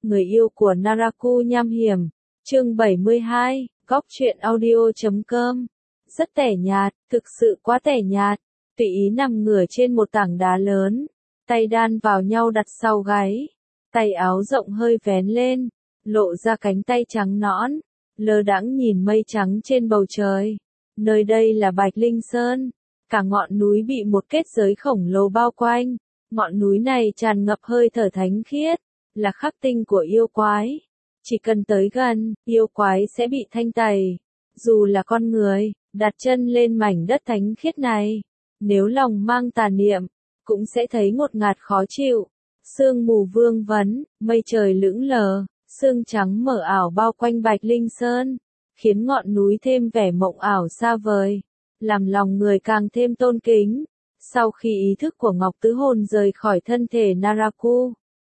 người yêu của Naraku nham hiểm. Chương 72, góc truyện audio.com. Rất tẻ nhạt, thực sự quá tẻ nhạt. Tùy ý nằm ngửa trên một tảng đá lớn, tay đan vào nhau đặt sau gáy, tay áo rộng hơi vén lên, lộ ra cánh tay trắng nõn, lơ đãng nhìn mây trắng trên bầu trời. Nơi đây là Bạch Linh Sơn, cả ngọn núi bị một kết giới khổng lồ bao quanh. Ngọn núi này tràn ngập hơi thở thánh khiết, là khắc tinh của yêu quái. Chỉ cần tới gần, yêu quái sẽ bị thanh tẩy. Dù là con người, đặt chân lên mảnh đất thánh khiết này, nếu lòng mang tà niệm, cũng sẽ thấy ngột ngạt khó chịu. Sương mù vương vấn, mây trời lững lờ, sương trắng mờ ảo bao quanh Bạch Linh Sơn, khiến ngọn núi thêm vẻ mộng ảo xa vời, làm lòng người càng thêm tôn kính. Sau khi ý thức của Ngọc Tứ Hồn rời khỏi thân thể Naraku,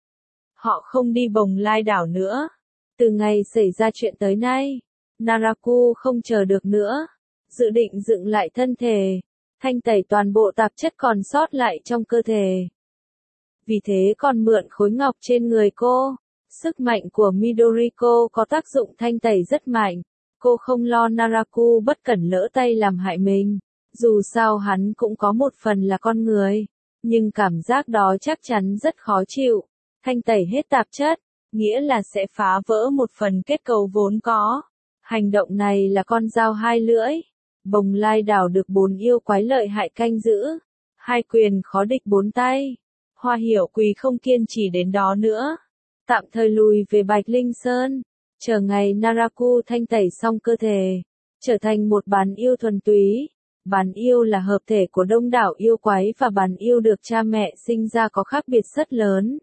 họ không đi Bồng Lai đảo nữa. Từ ngày xảy ra chuyện tới nay, Naraku không chờ được nữa, dự định dựng lại thân thể, thanh tẩy toàn bộ tạp chất còn sót lại trong cơ thể. Vì thế còn mượn khối ngọc trên người cô. Sức mạnh của Midoriko có tác dụng thanh tẩy rất mạnh. Cô không lo Naraku bất cẩn lỡ tay làm hại mình. Dù sao hắn cũng có một phần là con người, nhưng cảm giác đó chắc chắn rất khó chịu. Thanh tẩy hết tạp chất, nghĩa là sẽ phá vỡ một phần kết cấu vốn có. Hành động này là con dao hai lưỡi. Bồng Lai đảo được 4 yêu quái lợi hại canh giữ, 2 quyền khó địch 4 tay. Hoa Hiểu Quỳ không kiên trì đến đó nữa, tạm thời lùi về Bạch Linh Sơn, chờ ngày Naraku thanh tẩy xong cơ thể, trở thành một bán yêu thuần túy. Bán yêu là hợp thể của đông đảo yêu quái và bán yêu được cha mẹ sinh ra có khác biệt rất lớn.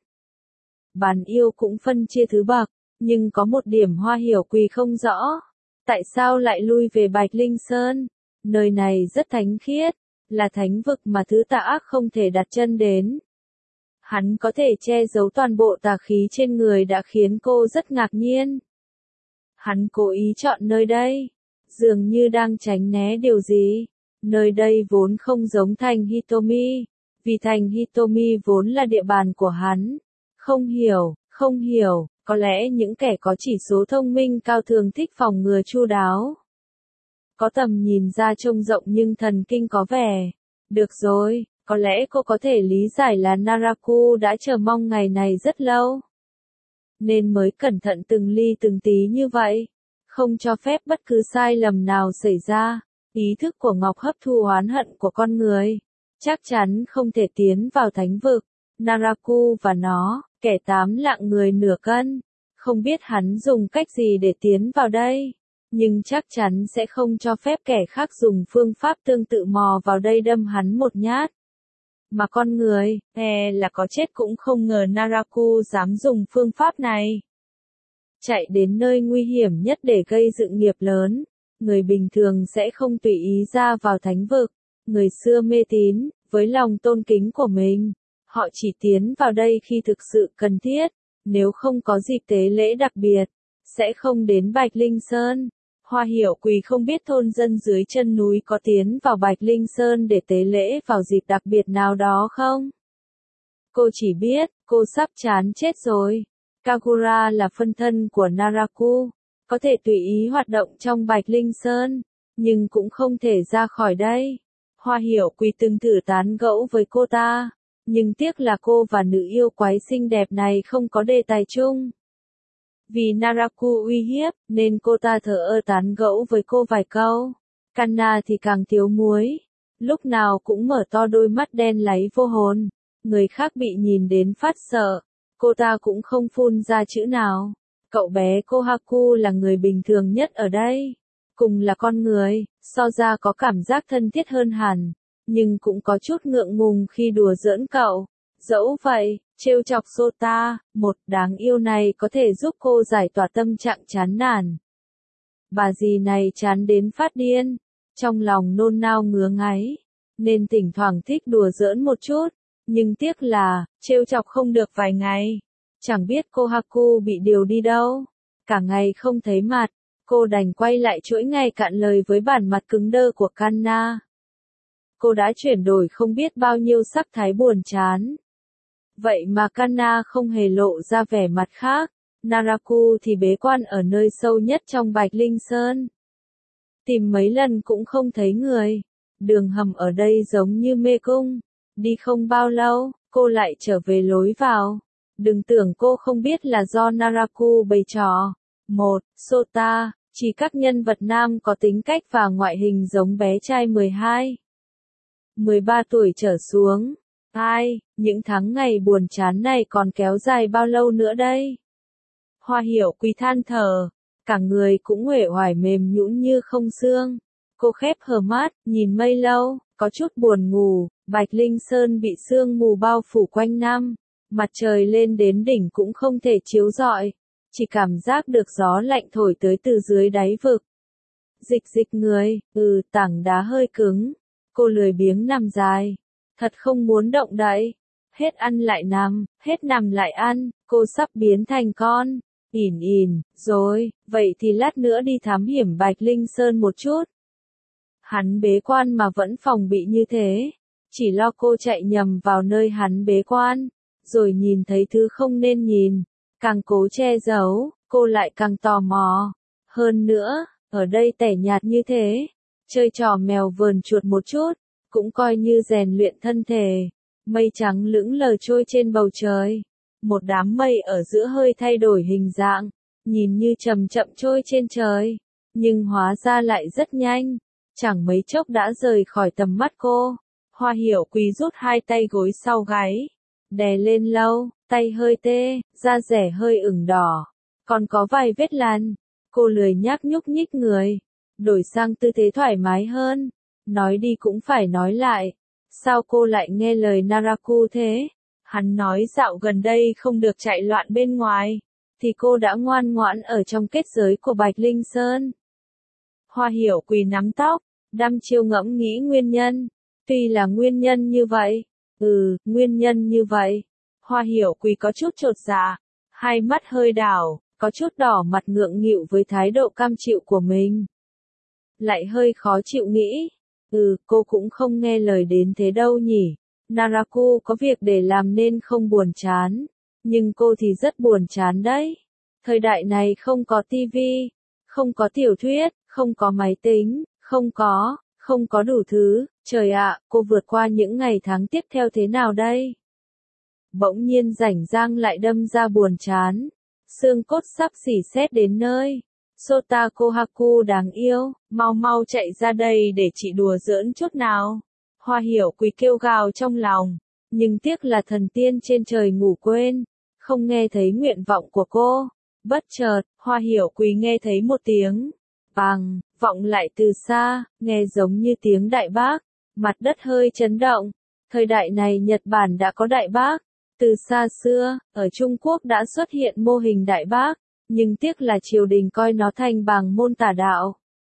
Bán yêu cũng phân chia thứ bậc, nhưng có một điểm Hoa Hiểu Quỳ không rõ. Tại sao lại lui về Bạch Linh Sơn? Nơi này rất thánh khiết, là thánh vực mà thứ tà ác không thể đặt chân đến. Hắn có thể che giấu toàn bộ tà khí trên người đã khiến cô rất ngạc nhiên. Hắn cố ý chọn nơi đây, dường như đang tránh né điều gì. Nơi đây vốn không giống thành Hitomi, vì thành Hitomi vốn là địa bàn của hắn. Không hiểu, có lẽ những kẻ có chỉ số thông minh cao thường thích phòng ngừa chu đáo. Có tầm nhìn ra trông rộng nhưng thần kinh có vẻ. Được rồi, có lẽ cô có thể lý giải là Naraku đã chờ mong ngày này rất lâu, nên mới cẩn thận từng ly từng tí như vậy, không cho phép bất cứ sai lầm nào xảy ra. Ý thức của Ngọc hấp thu oán hận của con người, chắc chắn không thể tiến vào thánh vực. Naraku và nó, kẻ 8 lạng người nửa cân, không biết hắn dùng cách gì để tiến vào đây, nhưng chắc chắn sẽ không cho phép kẻ khác dùng phương pháp tương tự mò vào đây đâm hắn một nhát. Mà con người, là có chết cũng không ngờ Naraku dám dùng phương pháp này. Chạy đến nơi nguy hiểm nhất để gây dựng nghiệp lớn. Người bình thường sẽ không tùy ý ra vào thánh vực. Người xưa mê tín, với lòng tôn kính của mình, họ chỉ tiến vào đây khi thực sự cần thiết, nếu không có dịp tế lễ đặc biệt, sẽ không đến Bạch Linh Sơn. Hoa Hiểu Quỳ không biết thôn dân dưới chân núi có tiến vào Bạch Linh Sơn để tế lễ vào dịp đặc biệt nào đó không? Cô chỉ biết, cô sắp chán chết rồi. Kagura là phân thân của Naraku, có thể tùy ý hoạt động trong Bạch Linh Sơn, nhưng cũng không thể ra khỏi đây. Hoa Hiểu Quỳ từng thử tán gẫu với cô ta, nhưng tiếc là cô và nữ yêu quái xinh đẹp này không có đề tài chung. Vì Naraku uy hiếp, nên cô ta thờ ơ tán gẫu với cô vài câu. Kanna thì càng thiếu muối, lúc nào cũng mở to đôi mắt đen láy vô hồn. Người khác bị nhìn đến phát sợ, cô ta cũng không phun ra chữ nào. Cậu bé Kohaku là người bình thường nhất ở đây. Cùng là con người, so ra có cảm giác thân thiết hơn hẳn, nhưng cũng có chút ngượng ngùng khi đùa giỡn cậu. Dẫu vậy, trêu chọc Sota, một đáng yêu này có thể giúp cô giải tỏa tâm trạng chán nản. Bà dì này chán đến phát điên, trong lòng nôn nao ngứa ngáy, nên thỉnh thoảng thích đùa giỡn một chút, nhưng tiếc là, trêu chọc không được vài ngày. Chẳng biết Kohaku bị điều đi đâu, cả ngày không thấy mặt, cô đành quay lại chuỗi ngày cạn lời với bản mặt cứng đơ của Kanna. Cô đã chuyển đổi không biết bao nhiêu sắc thái buồn chán. Vậy mà Kanna không hề lộ ra vẻ mặt khác, Naraku thì bế quan ở nơi sâu nhất trong Bạch Linh Sơn. Tìm mấy lần cũng không thấy người. Đường hầm ở đây giống như mê cung. Đi không bao lâu, cô lại trở về lối vào. Đừng tưởng cô không biết là do Naraku bày trò. 1. Sota, chỉ các nhân vật nam có tính cách và ngoại hình giống bé trai 13 tuổi trở xuống. 2. Những tháng ngày buồn chán này còn kéo dài bao lâu nữa đây? Hoa Hiểu Quỳ than thở, cả người cũng uể oải mềm nhũn như không xương. Cô khép hờ mắt, nhìn mây lâu, có chút buồn ngủ. Bạch Linh Sơn bị sương mù bao phủ quanh năm, mặt trời lên đến đỉnh cũng không thể chiếu rọi, chỉ cảm giác được gió lạnh thổi tới từ dưới đáy vực. Dịch người, tảng đá hơi cứng. Cô lười biếng nằm dài, thật không muốn động đậy. Hết ăn lại nằm, hết nằm lại ăn, cô sắp biến thành con. Rồi, vậy thì lát nữa đi thám hiểm Bạch Linh Sơn một chút. Hắn bế quan mà vẫn phòng bị như thế. Chỉ lo cô chạy nhầm vào nơi hắn bế quan, rồi nhìn thấy thứ không nên nhìn. Càng cố che giấu, cô lại càng tò mò. Hơn nữa, ở đây tẻ nhạt như thế, chơi trò mèo vờn chuột một chút, cũng coi như rèn luyện thân thể. Mây trắng lững lờ trôi trên bầu trời. Một đám mây ở giữa hơi thay đổi hình dạng, nhìn như chậm chậm trôi trên trời, nhưng hóa ra lại rất nhanh, chẳng mấy chốc đã rời khỏi tầm mắt cô. Hoa Hiểu Quỳ rút hai tay gối sau gáy, đè lên lâu, tay hơi tê, da dẻ hơi ửng đỏ, còn có vài vết lằn. Cô lười nhác nhúc nhích người, đổi sang tư thế thoải mái hơn. Nói đi cũng phải nói lại, sao cô lại nghe lời Naraku thế? Hắn nói dạo gần đây không được chạy loạn bên ngoài, thì cô đã ngoan ngoãn ở trong kết giới của Bạch Linh Sơn. Hoa Hiểu Quỳ nắm tóc, đăm chiêu ngẫm nghĩ nguyên nhân. Tuy là nguyên nhân như vậy, nguyên nhân như vậy. Hoa Hiểu Quỳ có chút chột dạ, hai mắt hơi đảo, có chút đỏ mặt ngượng nghịu với thái độ cam chịu của mình. Lại hơi khó chịu nghĩ, cô cũng không nghe lời đến thế đâu nhỉ. Naraku có việc để làm nên không buồn chán, nhưng cô thì rất buồn chán đấy. Thời đại này không có tivi, không có tiểu thuyết, không có máy tính, không có đủ thứ. Trời ạ, cô vượt qua những ngày tháng tiếp theo thế nào đây? Bỗng nhiên rảnh rang lại đâm ra buồn chán. Xương cốt sắp xỉ xét đến nơi. Sota Kohaku đáng yêu, mau chạy ra đây để chị đùa giỡn chút nào. Hoa Hiểu Quỳ kêu gào trong lòng, nhưng tiếc là thần tiên trên trời ngủ quên, không nghe thấy nguyện vọng của cô. Bất chợt, Hoa Hiểu Quỳ nghe thấy một tiếng bàng, vọng lại từ xa, nghe giống như tiếng đại bác. Mặt đất hơi chấn động. Thời đại này Nhật Bản đã có đại bác. Từ xa xưa, ở Trung Quốc đã xuất hiện mô hình đại bác, nhưng tiếc là triều đình coi nó thành bảng môn tà đạo.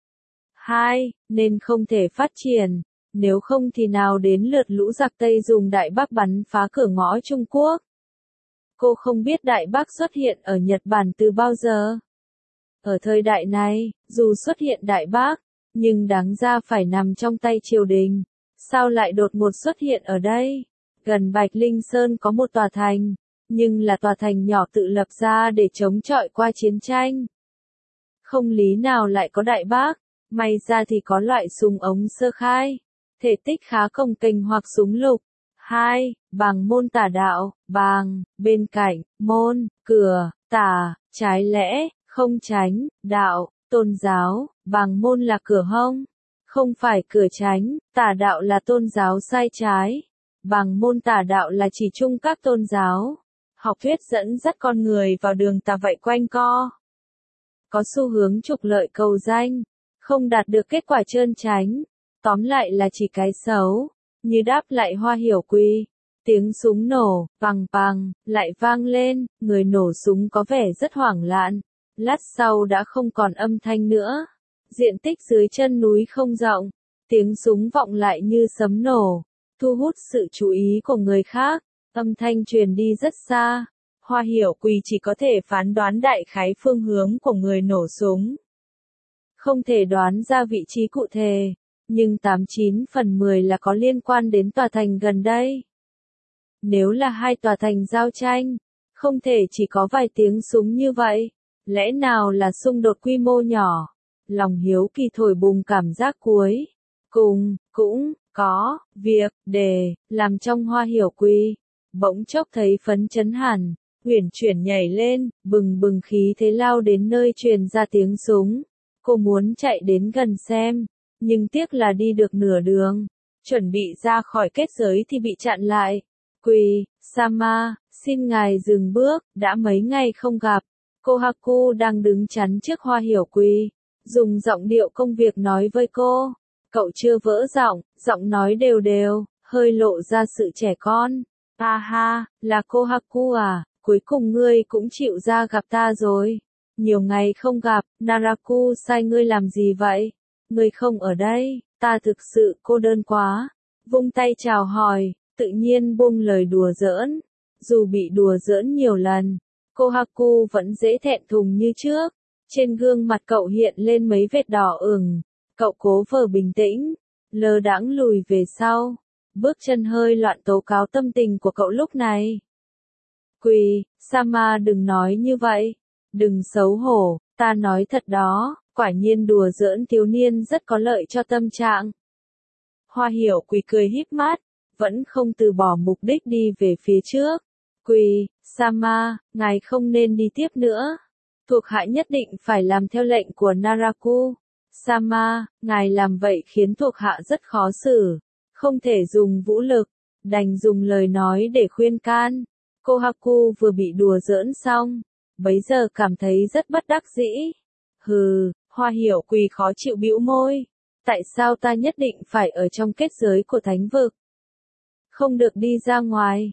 2. Nên không thể phát triển. Nếu không thì nào đến lượt lũ giặc Tây dùng đại bác bắn phá cửa ngõ Trung Quốc. Cô không biết đại bác xuất hiện ở Nhật Bản từ bao giờ. Ở thời đại này, dù xuất hiện đại bác, nhưng đáng ra phải nằm trong tay triều đình. Sao lại đột ngột xuất hiện ở đây? Gần Bạch Linh Sơn có một tòa thành, nhưng là tòa thành nhỏ tự lập ra để chống chọi qua chiến tranh. Không lý nào lại có đại bác, may ra thì có loại súng ống sơ khai, thể tích khá cồng kềnh hoặc súng lục. 2. Bàng môn tả đạo, bàng, bên cạnh, môn, cửa, tả, trái lẽ, không tránh, đạo, tôn giáo, bàng môn là cửa hông, không phải cửa tránh, tả đạo là tôn giáo sai trái. Bàng môn tả đạo là chỉ chung các tôn giáo. Học thuyết dẫn dắt con người vào đường tà vậy quanh co. Có xu hướng trục lợi cầu danh, không đạt được kết quả trơn chánh. Tóm lại là chỉ cái xấu. Như đáp lại Hoa Hiểu Quỳ, tiếng súng nổ, pằng, lại vang lên, người nổ súng có vẻ rất hoảng loạn. Lát sau đã không còn âm thanh nữa. Diện tích dưới chân núi không rộng, tiếng súng vọng lại như sấm nổ, thu hút sự chú ý của người khác, âm thanh truyền đi rất xa. Hoa Hiểu Quỳ chỉ có thể phán đoán đại khái phương hướng của người nổ súng. Không thể đoán ra vị trí cụ thể, nhưng 89 phần 10 là có liên quan đến tòa thành gần đây. Nếu là hai tòa thành giao tranh, Không thể chỉ có vài tiếng súng như vậy. Lẽ nào là xung đột quy mô nhỏ? Lòng hiếu kỳ thổi bùng cảm giác cuối. Cùng, cũng, có, việc, để, làm trong Hoa Hiểu Quy. Bỗng chốc thấy phấn chấn hẳn, uyển chuyển nhảy lên, bừng bừng khí thế lao đến nơi truyền ra tiếng súng. Cô muốn chạy đến gần xem, nhưng tiếc là đi được nửa đường. Chuẩn bị ra khỏi kết giới thì bị chặn lại. Quỳ, Sama, xin ngài dừng bước, đã mấy ngày không gặp. Kohaku đang đứng chắn trước Hoa Hiểu Quy, dùng giọng điệu công việc nói với cô. Cậu chưa vỡ giọng, giọng nói đều đều, hơi lộ ra sự trẻ con. À ha, là Kohaku à, cuối cùng ngươi cũng chịu ra gặp ta rồi. Nhiều ngày không gặp, Naraku sai ngươi làm gì vậy? Ngươi không ở đây, ta thực sự cô đơn quá. Vung tay chào hỏi, tự nhiên buông lời đùa giỡn. Dù bị đùa giỡn nhiều lần, Kohaku vẫn dễ thẹn thùng như trước. Trên gương mặt cậu hiện lên mấy vệt đỏ ửng. Cậu cố vờ bình tĩnh, lơ đãng lùi về sau. Bước chân hơi loạn tố cáo tâm tình của cậu lúc này. Quỳ, Sama đừng nói như vậy. Đừng xấu hổ, ta nói thật đó, quả nhiên đùa giỡn thiếu niên rất có lợi cho tâm trạng. Hoa Hiểu Quỳ cười híp mắt, vẫn không từ bỏ mục đích đi về phía trước. Quỳ, Sama, ngài không nên đi tiếp nữa. Thuộc hạ nhất định phải làm theo lệnh của Naraku. Sama, ngài làm vậy khiến thuộc hạ rất khó xử. Không thể dùng vũ lực, đành dùng lời nói để khuyên can. Kohaku vừa bị đùa giỡn xong, bấy giờ cảm thấy rất bất đắc dĩ. Hừ, Hoa Hiểu Quỳ khó chịu bĩu môi. Tại sao ta nhất định phải ở trong kết giới của thánh vực? Không được đi ra ngoài.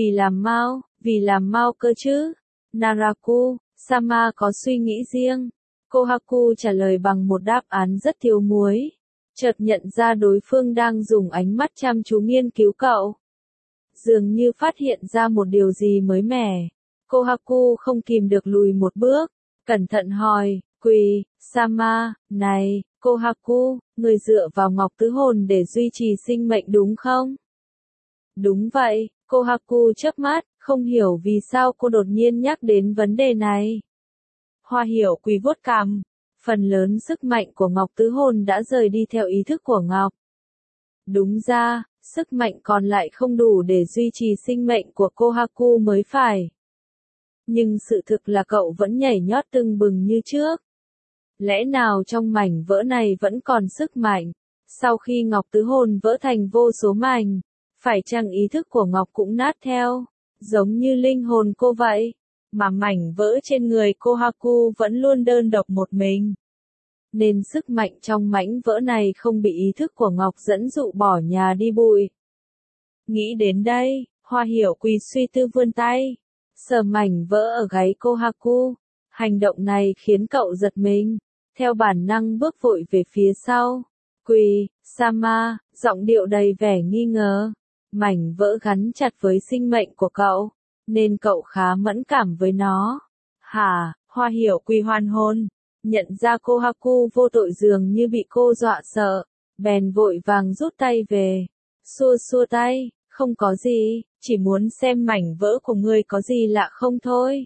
Vì làm mau cơ chứ. Naraku, Sama có suy nghĩ riêng. Kohaku trả lời bằng một đáp án rất thiếu muối. Chợt nhận ra đối phương đang dùng ánh mắt chăm chú nghiên cứu cậu. Dường như phát hiện ra một điều gì mới mẻ. Kohaku không kìm được lùi một bước. Cẩn thận hỏi, Quỳ, Sama, này, Kohaku, người dựa vào ngọc tứ hồn để duy trì sinh mệnh đúng không? Đúng vậy, Kohaku chớp mắt, không hiểu vì sao cô đột nhiên nhắc đến vấn đề này. Hoa Hiểu Quỳ vuốt cằm, phần lớn sức mạnh của ngọc tứ hồn đã rời đi theo ý thức của ngọc. Đúng ra, sức mạnh còn lại không đủ để duy trì sinh mệnh của Kohaku mới phải. Nhưng sự thực là cậu vẫn nhảy nhót tưng bừng như trước. Lẽ nào trong mảnh vỡ này vẫn còn sức mạnh? Sau khi ngọc tứ hồn vỡ thành vô số mảnh, phải chăng ý thức của ngọc cũng nát theo, giống như linh hồn cô vậy? Mà mảnh vỡ trên người Kohaku vẫn luôn đơn độc một mình. Nên sức mạnh trong mảnh vỡ này không bị ý thức của ngọc dẫn dụ bỏ nhà đi bụi. Nghĩ đến đây, Hoa Hiểu Quỳ suy tư vươn tay, sờ mảnh vỡ ở gáy Kohaku. Hành động này khiến cậu giật mình, theo bản năng bước vội về phía sau. Quỳ, Sama, giọng điệu đầy vẻ nghi ngờ. Mảnh vỡ gắn chặt với sinh mệnh của cậu, nên cậu khá mẫn cảm với nó. Hả, Hoa Hiểu Quỳ hoàn hồn, nhận ra Kohaku vô tội dường như bị cô dọa sợ, bèn vội vàng rút tay về. Xua xua tay, không có gì, chỉ muốn xem mảnh vỡ của ngươi có gì lạ không thôi.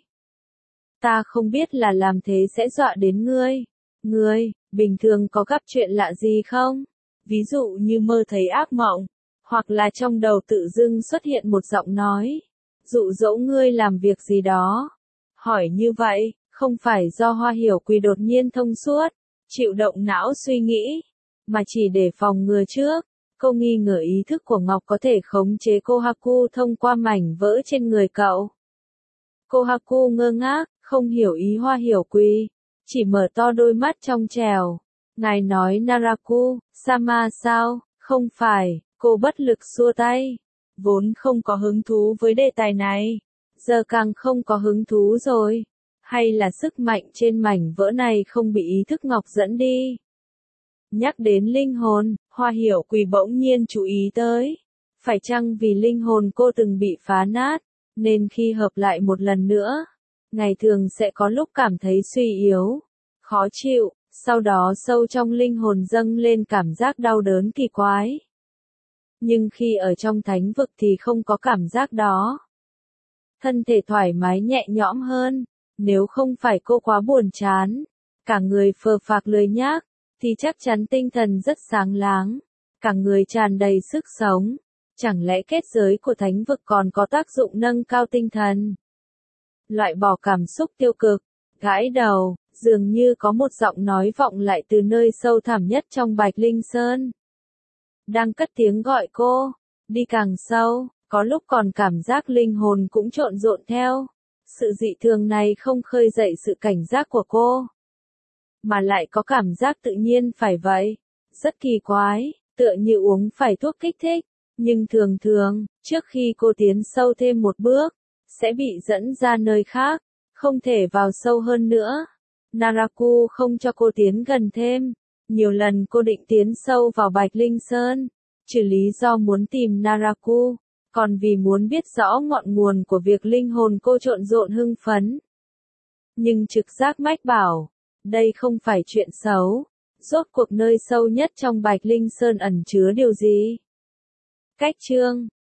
Ta không biết là làm thế sẽ dọa đến ngươi. Ngươi, bình thường có gặp chuyện lạ gì không? Ví dụ như mơ thấy ác mộng, hoặc là trong đầu tự dưng xuất hiện một giọng nói, dụ dỗ ngươi làm việc gì đó. Hỏi như vậy, không phải do Hoa Hiểu Quỳ đột nhiên thông suốt, chịu động não suy nghĩ, mà chỉ để phòng ngừa trước. Cô nghi ngờ ý thức của Ngọc có thể khống chế Kohaku thông qua mảnh vỡ trên người cậu. Kohaku ngơ ngác, không hiểu ý Hoa Hiểu Quỳ, chỉ mở to đôi mắt trong trèo. Ngài nói Naraku, Sama sao? Không phải, cô bất lực xua tay. Vốn không có hứng thú với đề tài này, giờ càng không có hứng thú rồi. Hay là sức mạnh trên mảnh vỡ này không bị ý thức Ngọc dẫn đi? Nhắc đến linh hồn, Hoa Hiểu Quỳ bỗng nhiên chú ý tới. Phải chăng vì linh hồn cô từng bị phá nát, nên khi hợp lại một lần nữa, ngày thường sẽ có lúc cảm thấy suy yếu, khó chịu, sau đó sâu trong linh hồn dâng lên cảm giác đau đớn kỳ quái. Nhưng khi ở trong thánh vực thì không có cảm giác đó. thân thể thoải mái nhẹ nhõm hơn. Nếu không phải cô quá buồn chán, cả người phờ phạc lười nhác, thì chắc chắn tinh thần rất sáng láng, cả người tràn đầy sức sống. Chẳng lẽ kết giới của thánh vực còn có tác dụng nâng cao tinh thần? Loại bỏ cảm xúc tiêu cực, gãi đầu, dường như có một giọng nói vọng lại từ nơi sâu thẳm nhất trong Bạch Linh Sơn. Đang cất tiếng gọi cô, đi càng sâu, có lúc còn cảm giác linh hồn cũng trộn rộn theo. Sự dị thường này không khơi dậy sự cảnh giác của cô, mà lại có cảm giác tự nhiên phải vậy. Rất kỳ quái, tựa như uống phải thuốc kích thích. Nhưng thường thường, trước khi cô tiến sâu thêm một bước, sẽ bị dẫn ra nơi khác, không thể vào sâu hơn nữa. Naraku không cho cô tiến gần thêm. Nhiều lần cô định tiến sâu vào Bạch Linh Sơn, trừ lý do muốn tìm Naraku, còn vì muốn biết rõ ngọn nguồn của việc linh hồn cô trộn rộn hưng phấn. Nhưng trực giác mách bảo, đây không phải chuyện xấu. Rốt cuộc nơi sâu nhất trong Bạch Linh Sơn ẩn chứa điều gì? Cách chương